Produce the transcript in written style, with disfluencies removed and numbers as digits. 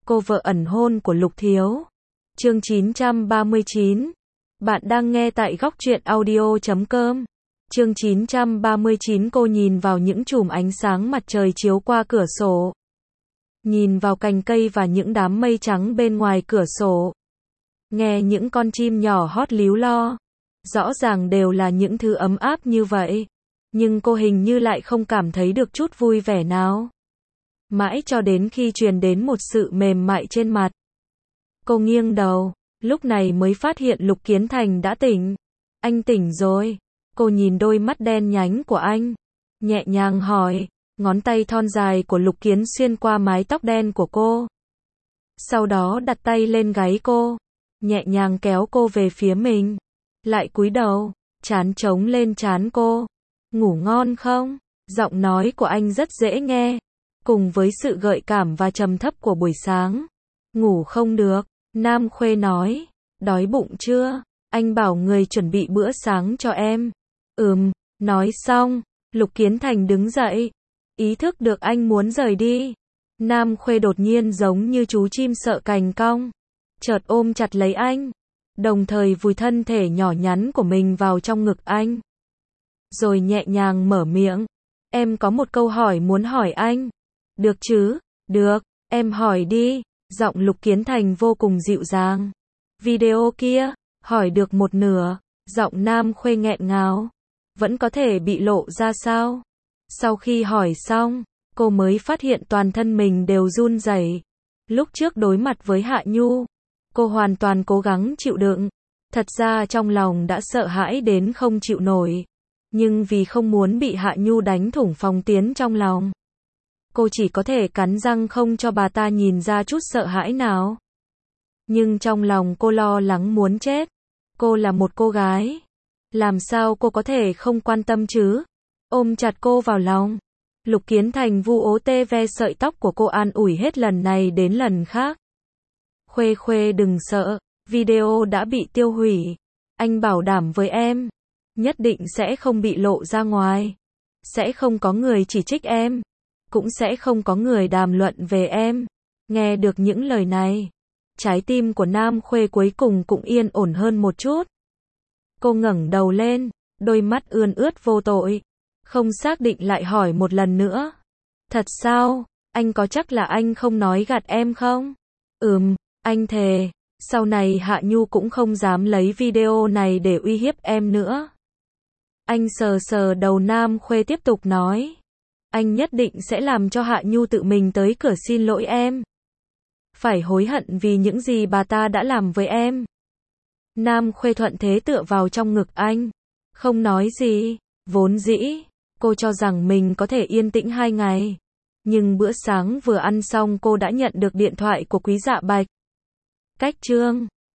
Cô vợ ẩn hôn của Lục Thiếu. Chương 939. Bạn đang nghe tại góc truyện audio.com. Chương 939. Cô nhìn vào những chùm ánh sáng mặt trời chiếu qua cửa sổ. Nhìn vào cành cây và những đám mây trắng bên ngoài cửa sổ. Nghe những con chim nhỏ hót líu lo. Rõ ràng đều là những thứ ấm áp như vậy. Nhưng cô hình như lại không cảm thấy được chút vui vẻ nào. Mãi cho đến khi truyền đến một sự mềm mại trên mặt. Cô nghiêng đầu, lúc này mới phát hiện Lục Kiến Thành đã tỉnh. Anh tỉnh rồi. Cô nhìn đôi mắt đen nhánh của anh. Nhẹ nhàng hỏi, ngón tay thon dài của Lục Kiến xuyên qua mái tóc đen của cô. Sau đó đặt tay lên gáy cô. Nhẹ nhàng kéo cô về phía mình. Lại cúi đầu, trán trống lên trán cô. Ngủ ngon không? Giọng nói của anh rất dễ nghe. Cùng với sự gợi cảm và trầm thấp của buổi sáng. Ngủ không được, Nam Khuê nói. Đói bụng chưa? Anh bảo người chuẩn bị bữa sáng cho em. Nói xong, Lục Kiến Thành đứng dậy. Ý thức được anh muốn rời đi. Nam Khuê đột nhiên giống như chú chim sợ cành cong. Chợt ôm chặt lấy anh. Đồng thời vùi thân thể nhỏ nhắn của mình vào trong ngực anh. Rồi nhẹ nhàng mở miệng. Em có một câu hỏi muốn hỏi anh. Được chứ? Được, em hỏi đi. Giọng Lục Kiến Thành vô cùng dịu dàng. Video kia, hỏi được một nửa. Giọng Nam Khuê nghẹn ngào. Vẫn có thể bị lộ ra sao? Sau khi hỏi xong, cô mới phát hiện toàn thân mình đều run rẩy. Lúc trước đối mặt với Hạ Nhu, cô hoàn toàn cố gắng chịu đựng. Thật ra trong lòng đã sợ hãi đến không chịu nổi. Nhưng vì không muốn bị Hạ Nhu đánh thủng phòng tuyến trong lòng, cô chỉ có thể cắn răng không cho bà ta nhìn ra chút sợ hãi nào. Nhưng trong lòng cô lo lắng muốn chết. Cô là một cô gái. Làm sao cô có thể không quan tâm chứ? Ôm chặt cô vào lòng. Lục Kiến Thành vu ố tê ve sợi tóc của cô an ủi hết lần này đến lần khác. Khuê Khuê đừng sợ, video đã bị tiêu hủy. Anh bảo đảm với em, nhất định sẽ không bị lộ ra ngoài. Sẽ không có người chỉ trích em. Cũng sẽ không có người đàm luận về em. Nghe được những lời này, trái tim của Nam Khuê cuối cùng cũng yên ổn hơn một chút. Cô ngẩng đầu lên, đôi mắt ươn ướt vô tội. Không xác định lại hỏi một lần nữa. Thật sao? Anh có chắc là anh không nói gạt em không? Anh thề. Sau này Hạ Nhu cũng không dám lấy video này để uy hiếp em nữa. Anh sờ sờ đầu Nam Khuê tiếp tục nói. Anh nhất định sẽ làm cho Hạ Nhu tự mình tới cửa xin lỗi em. Phải hối hận vì những gì bà ta đã làm với em. Nam Khuê thuận thế tựa vào trong ngực anh. Không nói gì. Vốn dĩ, cô cho rằng mình có thể yên tĩnh 2 ngày. Nhưng bữa sáng vừa ăn xong cô đã nhận được điện thoại của Quý Dạ Bạch. Cách chương